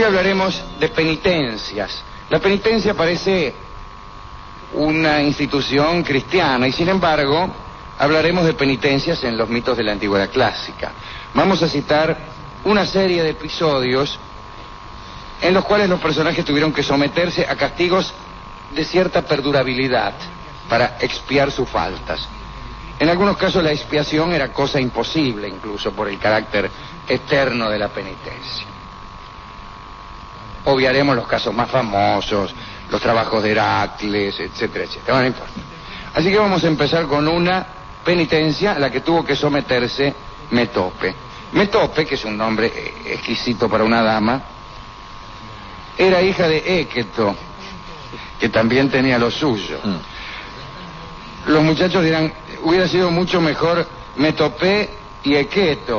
hablaremos de penitencias. La penitencia parece una institución cristiana y sin embargo hablaremos de penitencias en los mitos de la antigüedad clásica. Vamos a citar una serie de episodios en los cuales los personajes tuvieron que someterse a castigos de cierta perdurabilidad para expiar sus faltas. En algunos casos la expiación era cosa imposible, incluso por el carácter eterno de la penitencia. Obviaremos los casos más famosos, los trabajos de Heracles, etcétera, etcétera. No importa. Así que vamos a empezar con una penitencia a la que tuvo que someterse Metope. Metope, que es un nombre exquisito para una dama, era hija de Équeto, que también tenía lo suyo. Los muchachos dirán, hubiera sido mucho mejor Metope y Équeto.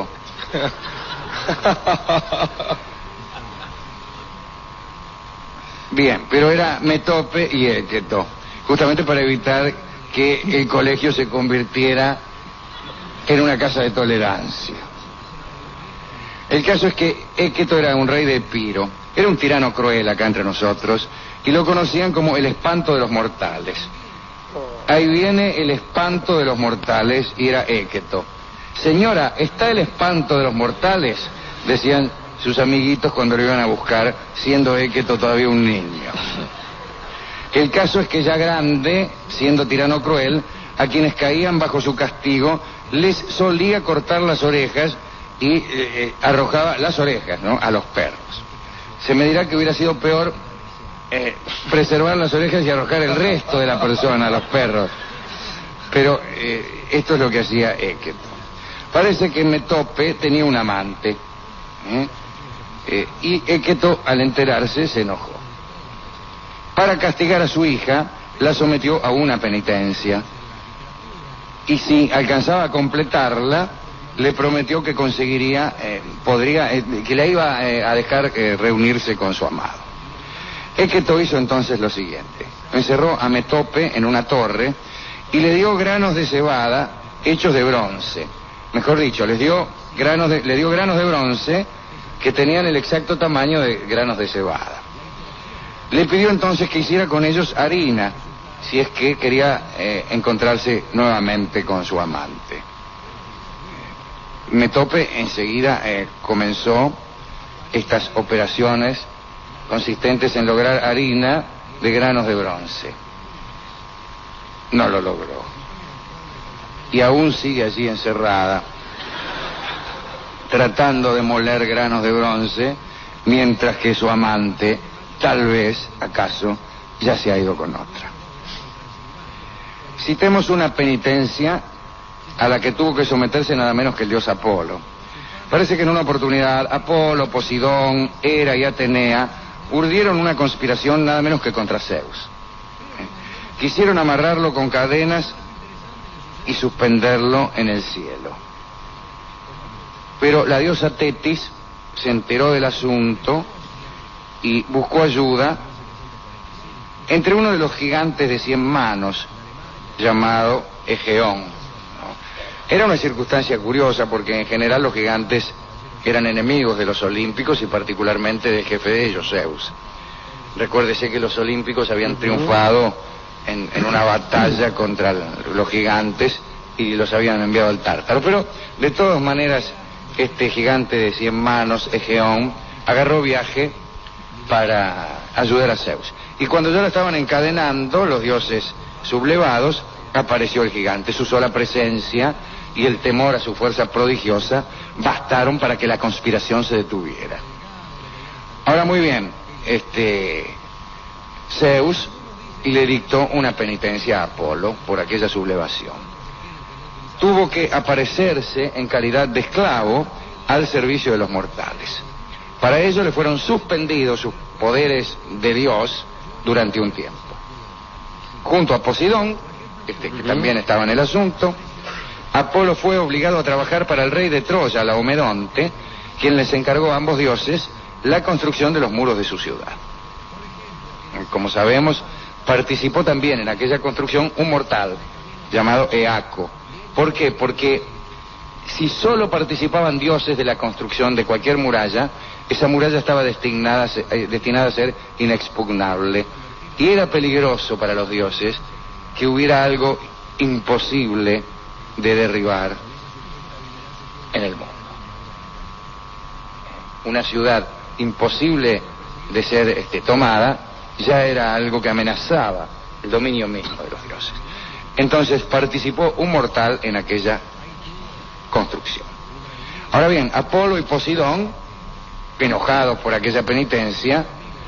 Bien, pero era Metope y Équeto, justamente para evitar que el colegio se convirtiera en una casa de tolerancia. El caso es que Équeto era un rey de Epiro, era un tirano cruel acá entre nosotros, y lo conocían como el espanto de los mortales. Ahí viene el espanto de los mortales, y era Équeto. Señora, ¿está el espanto de los mortales?, decían sus amiguitos cuando lo iban a buscar, siendo Équeto todavía un niño. El caso es que ya grande, siendo tirano cruel, a quienes caían bajo su castigo, les solía cortar las orejas y arrojaba las orejas, ¿no?, a los perros. Se me dirá que hubiera sido peor preservar las orejas y arrojar el resto de la persona a los perros. Pero esto es lo que hacía Équeto. Parece que Metope tenía un amante. Y Équeto, al enterarse, se enojó. Para castigar a su hija, la sometió a una penitencia. Y si alcanzaba a completarla, le prometió que conseguiría, que la iba a dejar reunirse con su amado. Équeto hizo entonces lo siguiente: encerró a Metope en una torre y le dio granos de cebada hechos de bronce. Mejor dicho, le dio granos de bronce que tenían el exacto tamaño de granos de cebada. Le pidió entonces que hiciera con ellos harina, si es que quería encontrarse nuevamente con su amante. Metope enseguida comenzó estas operaciones consistentes en lograr harina de granos de bronce. No lo logró. Y aún sigue allí encerrada, tratando de moler granos de bronce, mientras que su amante, tal vez, acaso, ya se ha ido con otra. Citemos una penitencia a la que tuvo que someterse nada menos que el dios Apolo. Parece que en una oportunidad Apolo, Posidón, Hera y Atenea urdieron una conspiración nada menos que contra Zeus. Quisieron amarrarlo con cadenas y suspenderlo en el cielo. Pero la diosa Tetis se enteró del asunto y buscó ayuda entre uno de los gigantes de 100 manos, llamado Egeón, ¿no? Era una circunstancia curiosa porque en general los gigantes eran enemigos de los olímpicos y particularmente del jefe de ellos, Zeus. Recuérdese que los olímpicos habían triunfado en una batalla contra los gigantes y los habían enviado al Tártaro. Pero de todas maneras, este gigante de 100 manos, Egeón, agarró viaje para ayudar a Zeus. Y cuando ya lo estaban encadenando, los dioses sublevados, apareció el gigante. Su sola presencia y el temor a su fuerza prodigiosa bastaron para que la conspiración se detuviera. Ahora, muy bien, Zeus le dictó una penitencia a Apolo por aquella sublevación. Tuvo que aparecerse en calidad de esclavo al servicio de los mortales. Para ello le fueron suspendidos sus poderes de Dios durante un tiempo. Junto a Posidón, que también estaba en el asunto, Apolo fue obligado a trabajar para el rey de Troya, Laomedonte, quien les encargó a ambos dioses la construcción de los muros de su ciudad. Como sabemos, participó también en aquella construcción un mortal llamado Eaco. ¿Por qué? Porque si solo participaban dioses de la construcción de cualquier muralla, esa muralla estaba destinada a ser inexpugnable. Y era peligroso para los dioses que hubiera algo imposible de derribar en el mundo. Una ciudad imposible de ser tomada ya era algo que amenazaba el dominio mismo de los dioses. Entonces participó un mortal en aquella construcción. Ahora bien, Apolo y Poseidón, enojados por aquella penitencia,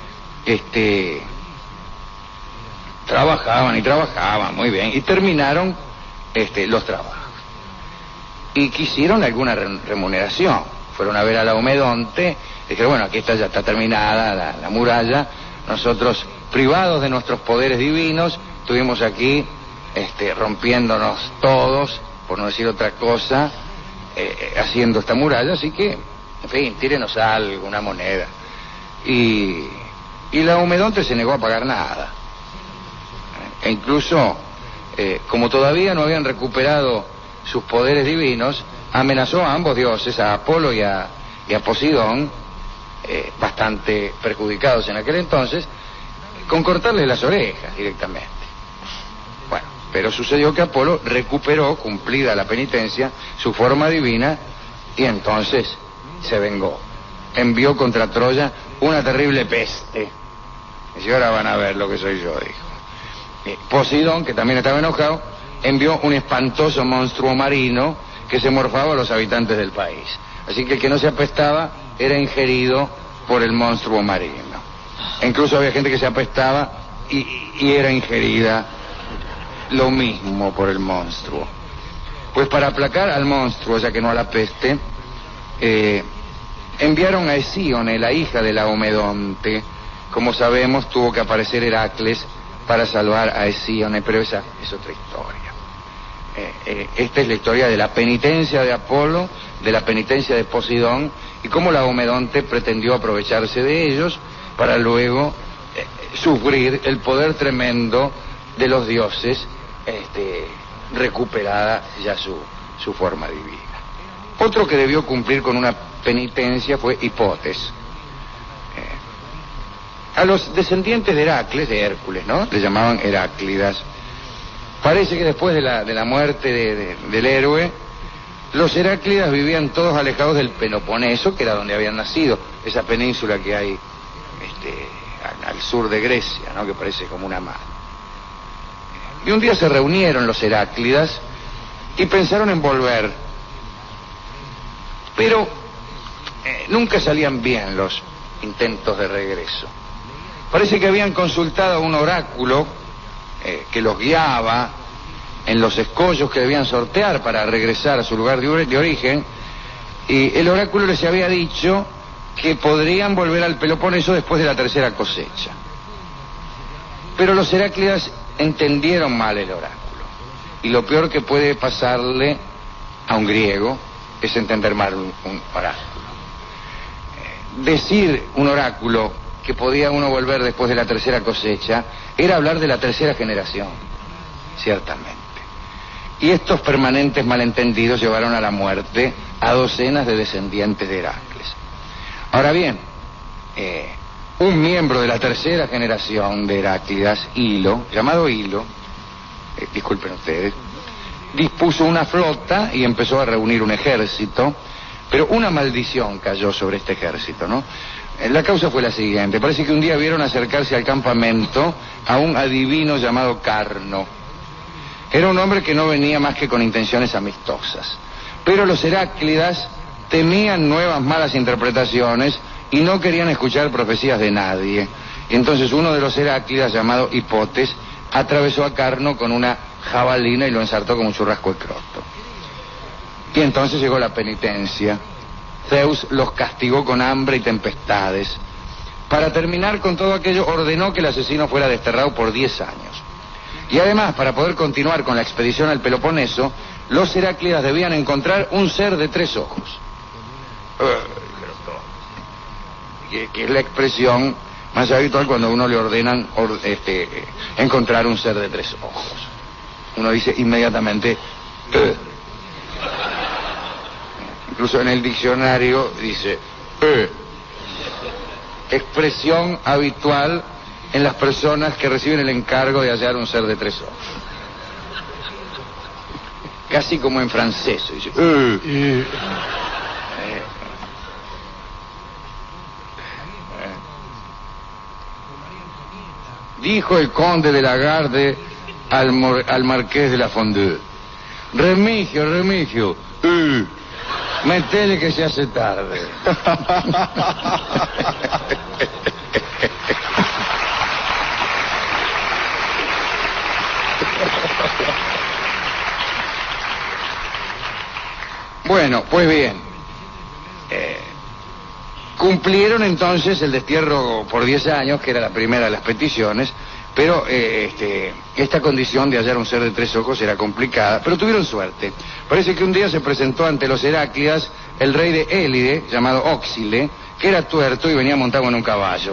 trabajaban muy bien y terminaron los trabajos. Y quisieron alguna remuneración. Fueron a ver a Laomedonte, dijeron, bueno, aquí ya está terminada la muralla, nosotros, privados de nuestros poderes divinos, estuvimos aquí rompiéndonos todos, por no decir otra cosa, haciendo esta muralla, así que, en fin, tírenos algo, una moneda. Y Laomedonte se negó a pagar nada. E incluso, como todavía no habían recuperado sus poderes divinos, amenazó a ambos dioses, a Apolo y a Poseidón, bastante perjudicados en aquel entonces, con cortarles las orejas directamente. Bueno, pero sucedió que Apolo recuperó, cumplida la penitencia, su forma divina, y entonces se vengó. Envió contra Troya una terrible peste. Y ahora van a ver lo que soy yo, dijo. Poseidón, que también estaba enojado, envió un espantoso monstruo marino que se morfaba a los habitantes del país. Así que el que no se apestaba era ingerido por el monstruo marino. E incluso había gente que se apestaba y era ingerida lo mismo por el monstruo. Pues para aplacar al monstruo, ya que no a la peste, enviaron a Hesíone, la hija de Laomedonte. Como sabemos, tuvo que aparecer Heracles para salvar a Hesíone, pero esa es otra historia. Esta es la historia de la penitencia de Apolo, de la penitencia de Poseidón, y cómo Laomedonte pretendió aprovecharse de ellos para luego sufrir el poder tremendo de los dioses, recuperada ya su forma divina. Otro que debió cumplir con una penitencia fue Hipotes. A los descendientes de Heracles, de Hércules, ¿no?, le llamaban Heráclidas. Parece que después de la muerte del héroe, los Heráclidas vivían todos alejados del Peloponeso, que era donde habían nacido, esa península que hay al sur de Grecia, ¿no?, que parece como una mano. Y un día se reunieron los Heráclidas y pensaron en volver, pero nunca salían bien los intentos de regreso. Parece que habían consultado a un oráculo que los guiaba en los escollos que debían sortear para regresar a su lugar de origen, y el oráculo les había dicho que podrían volver al Peloponeso después de la tercera cosecha. Pero los Heráclidas entendieron mal el oráculo, y lo peor que puede pasarle a un griego es entender mal un oráculo. Decir un oráculo que podía uno volver después de la tercera cosecha era hablar de la tercera generación, ciertamente. Y estos permanentes malentendidos llevaron a la muerte a docenas de descendientes de Heracles. Ahora bien, un miembro de la tercera generación de Heráclidas, Hilo, llamado Hilo, disculpen ustedes, dispuso una flota y empezó a reunir un ejército, pero una maldición cayó sobre este ejército, ¿no? La causa fue la siguiente: parece que un día vieron acercarse al campamento a un adivino llamado Carno. Era un hombre que no venía más que con intenciones amistosas, pero los Heráclidas temían nuevas malas interpretaciones y no querían escuchar profecías de nadie. Y entonces uno de los Heráclidas, llamado Hipotes, atravesó a Carno con una jabalina y lo ensartó como un churrasco de croto. Y entonces llegó la penitencia. Zeus los castigó con hambre y tempestades. Para terminar con todo aquello, ordenó que el asesino fuera desterrado por 10 años. Y además, para poder continuar con la expedición al Peloponeso, los Heráclidas debían encontrar un ser de 3 ojos. Que es la expresión más habitual cuando a uno le ordenan encontrar un ser de 3 ojos. Uno dice inmediatamente... incluso en el diccionario dice expresión habitual en las personas que reciben el encargo de hallar un ser de 3 ojos. Casi como en francés. Dice, dijo el conde de Lagarde al marqués de la Fondue: Remigio, metele que se hace tarde. Bueno, pues bien, cumplieron entonces el destierro por 10 años, que era la primera de las peticiones, pero esta condición de hallar un ser de 3 ojos era complicada, pero tuvieron suerte. Parece que un día se presentó ante los Heráclidas el rey de Élide, llamado Óxile, que era tuerto y venía montado en un caballo.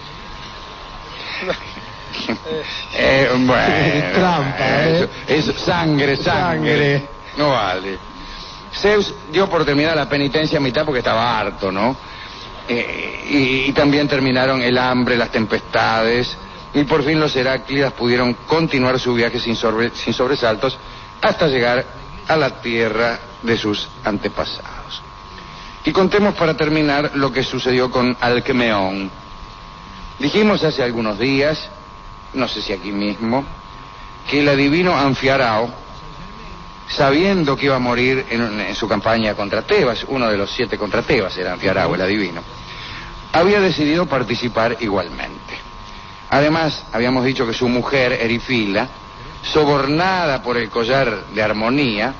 Bueno, trampa, eso, sangre. No vale. Zeus dio por terminada la penitencia a mitad porque estaba harto, ¿no? Y también terminaron el hambre, las tempestades, y por fin los Heráclidas pudieron continuar su viaje sin sobresaltos hasta llegar a la tierra de sus antepasados. Y contemos para terminar lo que sucedió con Alcmeón. Dijimos hace algunos días, no sé si aquí mismo, que el adivino Anfiarao, sabiendo que iba a morir en su campaña contra Tebas, uno de los 7 contra Tebas era Anfiarao, el adivino, había decidido participar igualmente. Además, habíamos dicho que su mujer, Erifila, sobornada por el collar de armonía,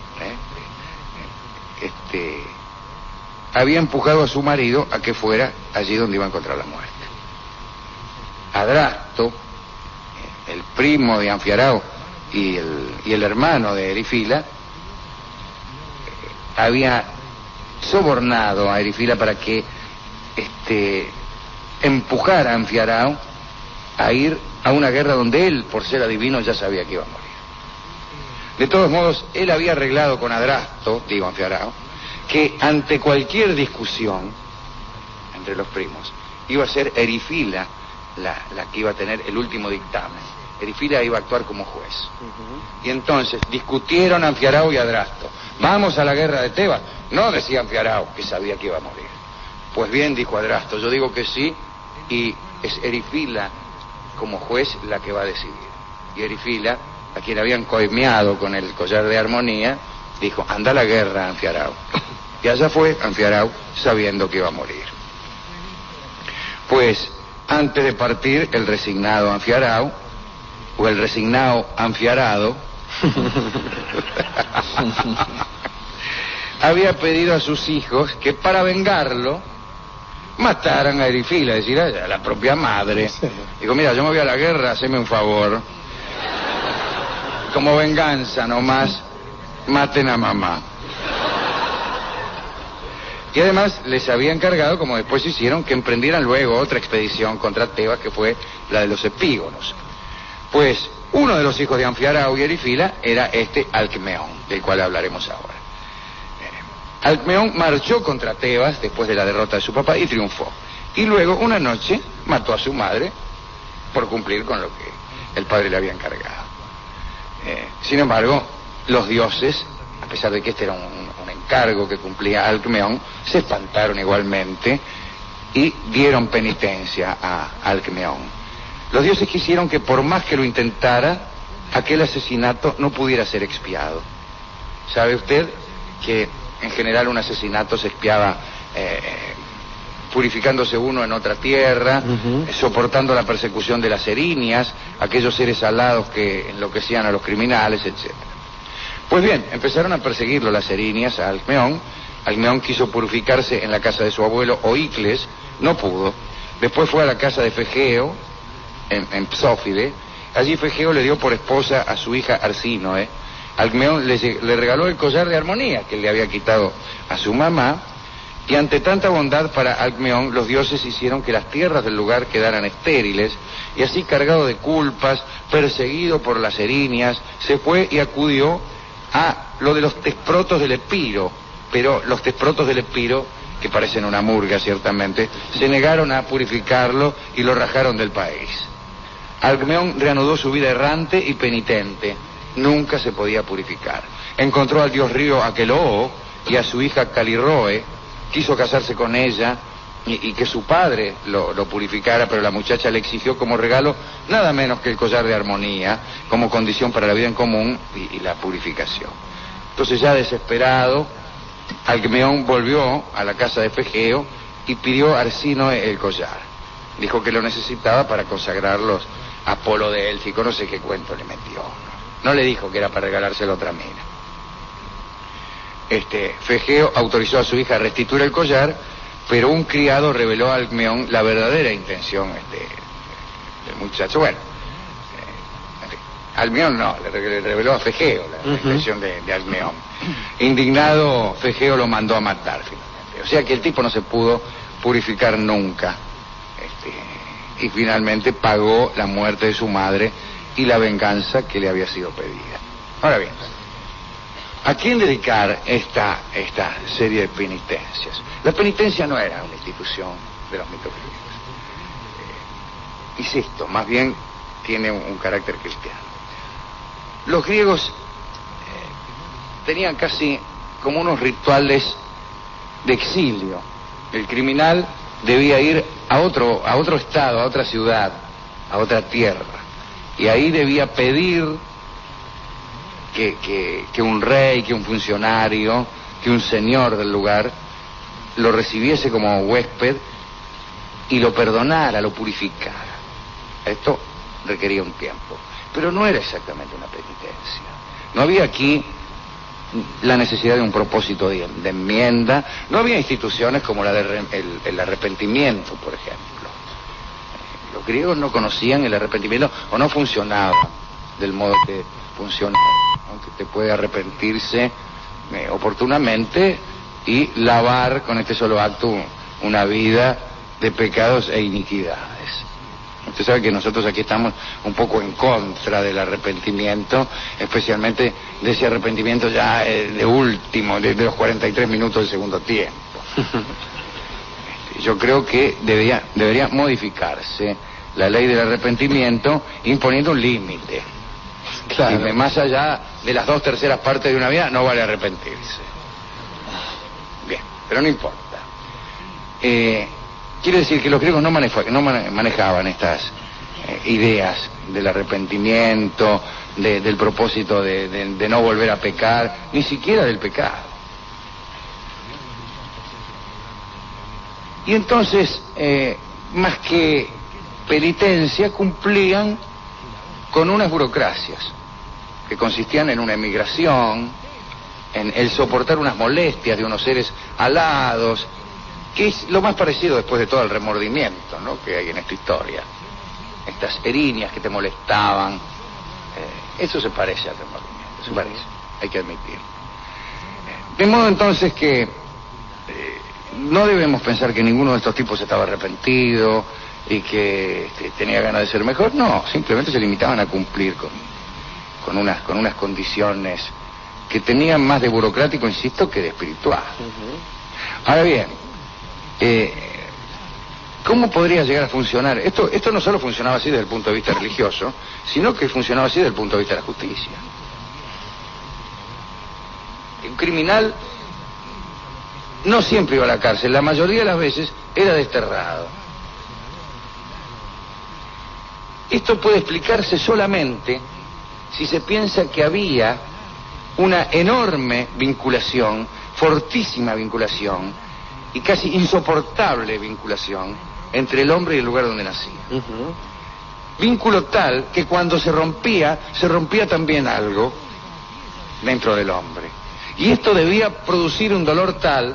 había empujado a su marido a que fuera allí donde iba a encontrar la muerte. Adrasto, el primo de Anfiarao y el hermano de Erifila, había sobornado a Erifila para que empujara a Anfiarao a ir a una guerra donde él, por ser adivino, ya sabía que iba a morir. De todos modos, él había arreglado con Adrasto, digo Anfiarao, que ante cualquier discusión entre los primos iba a ser Erifila la que iba a tener el último dictamen. Erifila iba a actuar como juez. Y entonces discutieron Anfiarao y Adrasto: ¿vamos a la guerra de Tebas? No, decía Anfiarao, que sabía que iba a morir. Pues bien, dijo Adrasto, yo digo que sí, y es Erifila como juez la que va a decidir. Y Erifila, a quien habían coimeado con el collar de armonía, dijo: anda a la guerra, Anfiarao. Y allá fue Anfiarao, sabiendo que iba a morir. Pues antes de partir, el resignado Anfiarao, o el resignado Anfiarado, había pedido a sus hijos que para vengarlo mataran a Erifila, es decir, a la propia madre. Digo: mira, yo me voy a la guerra, haceme un favor. Como venganza nomás, maten a mamá. Y además les había encargado, como después hicieron, que emprendieran luego otra expedición contra Tebas, que fue la de los epígonos. Pues uno de los hijos de Anfiarao y Erifila era Alcmeón, del cual hablaremos ahora. Alcmeón marchó contra Tebas después de la derrota de su papá y triunfó. Y luego, una noche, mató a su madre por cumplir con lo que el padre le había encargado. Sin embargo, los dioses, a pesar de que este era un encargo que cumplía Alcmeón, se espantaron igualmente y dieron penitencia a Alcmeón. Los dioses quisieron que, por más que lo intentara, aquel asesinato no pudiera ser expiado. ¿Sabe usted que en general un asesinato se expiaba purificándose uno en otra tierra, soportando la persecución de las erinias, aquellos seres alados que enloquecían a los criminales, etc.? Pues bien, empezaron a perseguirlo las erinias a Alcmeón. Alcmeón quiso purificarse en la casa de su abuelo Oicles, no pudo. Después fue a la casa de Fegeo, en Psófide. Allí Fegeo le dio por esposa a su hija Arsínoe. Alcmeón le regaló el collar de armonía que le había quitado a su mamá, y ante tanta bondad para Alcmeón, los dioses hicieron que las tierras del lugar quedaran estériles, y así, cargado de culpas, perseguido por las erinias, se fue y acudió a lo de los tesprotos del Epiro, pero los tesprotos del Epiro, que parecen una murga ciertamente, se negaron a purificarlo y lo rajaron del país. Alcmeón reanudó su vida errante y penitente, nunca se podía purificar. Encontró al dios río Aqueloo y a su hija Calirroe, quiso casarse con ella y que su padre lo purificara, pero la muchacha le exigió como regalo nada menos que el collar de armonía, como condición para la vida en común y la purificación. Entonces, ya desesperado, Alcmeón volvió a la casa de Fegeo y pidió a Arsínoe el collar. Dijo que lo necesitaba para consagrarlos a Apolo de Élfico, no sé qué cuento le metió. No le dijo que era para regalárselo a otra mina. Fegeo autorizó a su hija a restituir el collar, pero un criado reveló a Alcmeón la verdadera intención del muchacho. Bueno, Alcmeón no, le reveló a Fegeo la intención de Alcmeón. Indignado, Fegeo lo mandó a matar finalmente. O sea que el tipo no se pudo purificar nunca. Y finalmente pagó la muerte de su madre y la venganza que le había sido pedida. Ahora bien, ¿a quién dedicar esta serie de penitencias? La penitencia no era una institución de los mitos griegos. Insisto, más bien tiene un carácter cristiano. Los griegos tenían casi como unos rituales de exilio. El criminal debía ir a otro estado, a otra ciudad, a otra tierra, y ahí debía pedir que un rey, que un funcionario, que un señor del lugar lo recibiese como huésped y lo perdonara, lo purificara. Esto requería un tiempo, pero no era exactamente una penitencia. No había aquí la necesidad de un propósito de enmienda, no había instituciones como el arrepentimiento, por ejemplo. Los griegos no conocían el arrepentimiento o no funcionaba del modo que funciona, aunque te puede arrepentirse oportunamente y lavar con este solo acto una vida de pecados e iniquidades. Usted sabe que nosotros aquí estamos un poco en contra del arrepentimiento, especialmente de ese arrepentimiento ya de último, de los 43 minutos del segundo tiempo. Yo creo que debería modificarse la ley del arrepentimiento imponiendo un límite. Claro. Y más allá de las 2/3 partes de una vida no vale arrepentirse. Bien, pero no importa. Quiere decir que los griegos no manejaban estas ideas del arrepentimiento, del propósito de no volver a pecar, ni siquiera del pecado. Y entonces, más que penitencia, cumplían con unas burocracias que consistían en una emigración, en el soportar unas molestias de unos seres alados, que es lo más parecido después de todo el remordimiento, ¿no?, que hay en esta historia. Estas erinias que te molestaban, eso se parece al remordimiento, se parece, hay que admitir. De modo entonces que no debemos pensar que ninguno de estos tipos estaba arrepentido y que tenía ganas de ser mejor, no, simplemente se limitaban a cumplir con unas condiciones que tenían más de burocrático, insisto, que de espiritual. Ahora bien, ¿cómo podría llegar a funcionar? Esto no solo funcionaba así desde el punto de vista religioso, sino que funcionaba así desde el punto de vista de la justicia. Un criminal no siempre iba a la cárcel, la mayoría de las veces era desterrado. Esto puede explicarse solamente si se piensa que había una enorme vinculación, fortísima vinculación, y casi insoportable vinculación entre el hombre y el lugar donde nacía. Vínculo tal que cuando se rompía también algo dentro del hombre. Y esto debía producir un dolor tal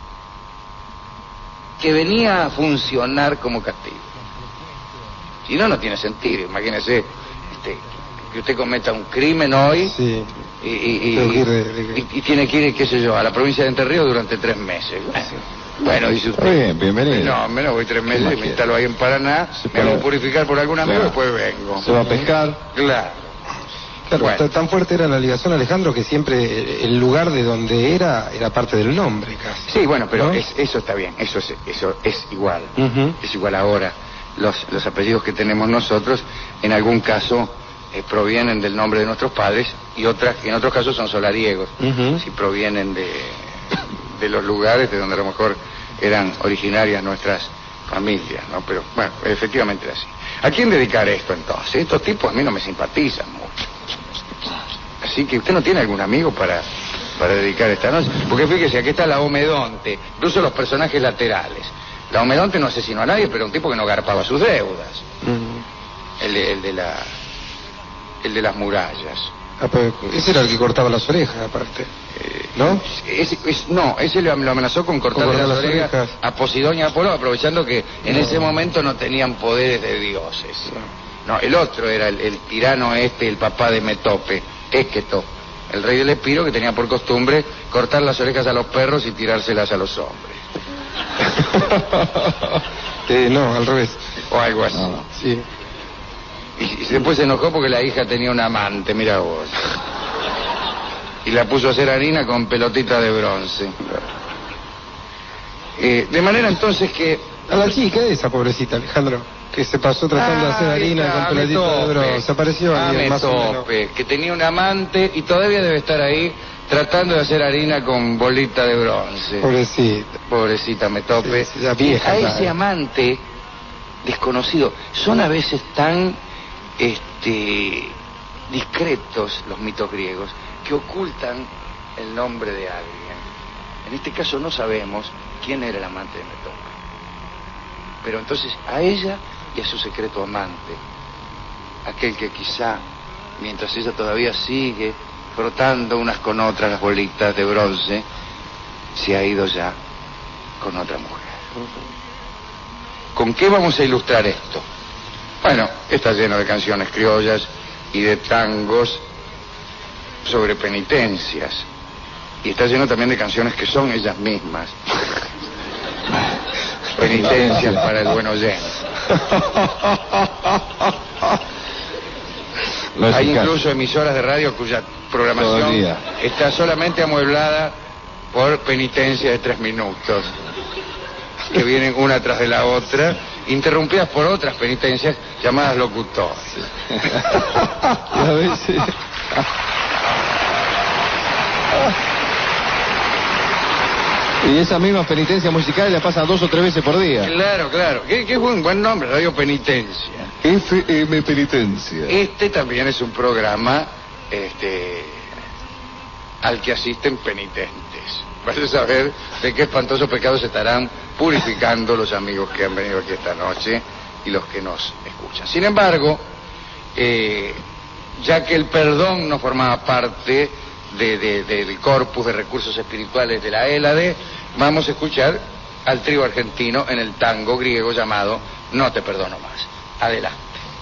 que venía a funcionar como castigo. Si no, no tiene sentido. Imagínese que usted cometa un crimen hoy, sí, y tiene que ir, qué sé yo, a la provincia de Entre Ríos durante 3 meses. Bueno, dice usted. Bien, bienvenido. No, menos voy 3 meses, me instalo ahí en Paraná, me hago purificar por algún amigo y después vengo. ¿Se va a pescar? Claro. Claro, bueno. tan fuerte era la ligación, Alejandro, que siempre el lugar de donde era parte del nombre, casi. Sí, bueno, pero ¿no? eso está bien, eso es igual. Uh-huh. Es igual ahora. Los apellidos que tenemos nosotros, en algún caso, provienen del nombre de nuestros padres, y en otros casos son solariegos. Uh-huh. Si provienen de los lugares de donde a lo mejor eran originarias nuestras familias, ¿no? Pero, bueno, efectivamente era así. ¿A quién dedicar esto, entonces? Estos tipos a mí no me simpatizan mucho. Así que usted no tiene algún amigo para dedicar esta noche. Porque fíjese, aquí está la Omedonte, incluso los personajes laterales. La Omedonte no asesinó a nadie, pero un tipo que no garpaba sus deudas. Uh-huh. El de las murallas. Ah, pues ese era el que cortaba las orejas, aparte. ¿No? Ese lo amenazó con cortarle las orejas a Posidón y a Apolo, aprovechando que en ese momento no tenían poderes de dioses. No, el otro era el tirano el papá de Metope, Équeto, el rey del Epiro, que tenía por costumbre cortar las orejas a los perros y tirárselas a los hombres. No, al revés. O algo así. No. Sí. Y después se enojó porque la hija tenía un amante, mira vos. Y la puso a hacer harina con pelotita de bronce. De manera entonces que... A la chica esa, pobrecita, Alejandro, que se pasó tratando de hacer harina con pelotita de bronce. Apareció alguien más o menos. Que tenía un amante y todavía debe estar ahí tratando de hacer harina con bolita de bronce. Pobrecita. Pobrecita Metope. Sí, ya vieja, a ese claro. amante desconocido, son a veces tan discretos los mitos griegos que ocultan el nombre de alguien. En este caso no sabemos quién era el amante de Metope, pero entonces a ella y a su secreto amante, aquel que quizá, mientras ella todavía sigue frotando unas con otras las bolitas de bronce, se ha ido ya con otra mujer. ¿Con qué vamos a ilustrar esto? Bueno, está lleno de canciones criollas y de tangos sobre penitencias. Y está lleno también de canciones que son ellas mismas. Penitencias para el buen oyente. No es Hay eficaz. incluso emisoras de radio cuya programación está solamente amueblada por penitencias de 3 minutos, que vienen una tras de la otra, interrumpidas por otras penitencias llamadas locutores. A veces... Y esa misma penitencia musical la pasan 2 o 3 veces por día. Claro, claro. Que es un buen nombre, Radio Penitencia. FM Penitencia. Este también es un programa al que asisten penitentes. Vas a saber de qué espantosos pecados estarán purificando los amigos que han venido aquí esta noche y los que nos escuchan. Sin embargo, ya que el perdón no formaba parte del corpus de recursos espirituales de la Hélade, vamos a escuchar al trío argentino en el tango griego llamado No te perdono más. Adelante.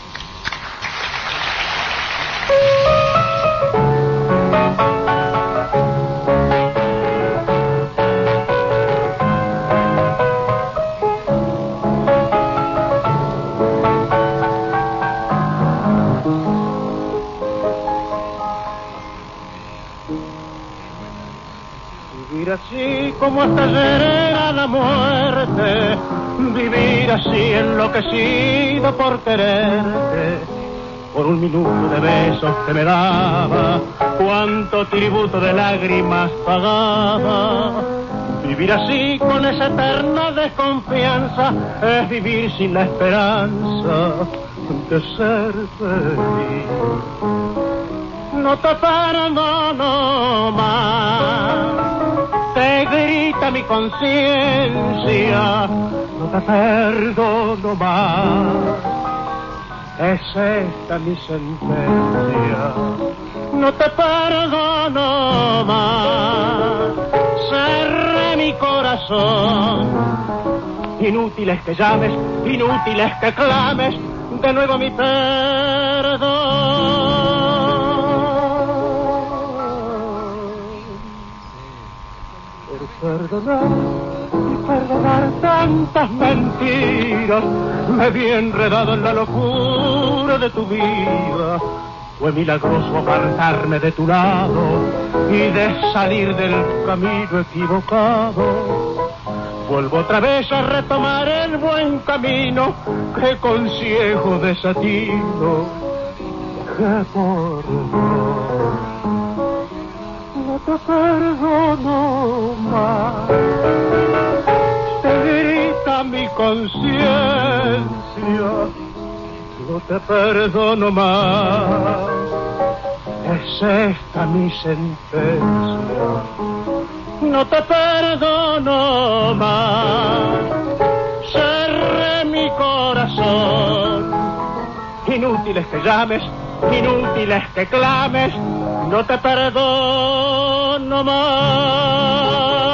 Vivir así como hasta ayer era la muerte, vivir así enloquecido por quererte, por un minuto de besos que me daba, cuánto tributo de lágrimas pagaba. Vivir así con esa eterna desconfianza es vivir sin la esperanza de ser feliz. No te perdono más, te grita mi conciencia, no te perdono más, es esta mi sentencia, no te perdono más, cerré mi corazón, inútil es que llames, inútil es que clames, de nuevo mi perdón. Perdonar y perdonar tantas mentiras, me vi enredado en la locura de tu vida, Fue milagroso apartarme de tu lado y de salir del camino equivocado. Vuelvo otra vez a retomar el buen camino que con ciego desatino dejé por Dios. No te perdono más, te grita mi conciencia. No te perdono más, es esta mi sentencia. No te perdono más, cerré mi corazón. Inútiles que llames, inútiles que clames, no te perdono más.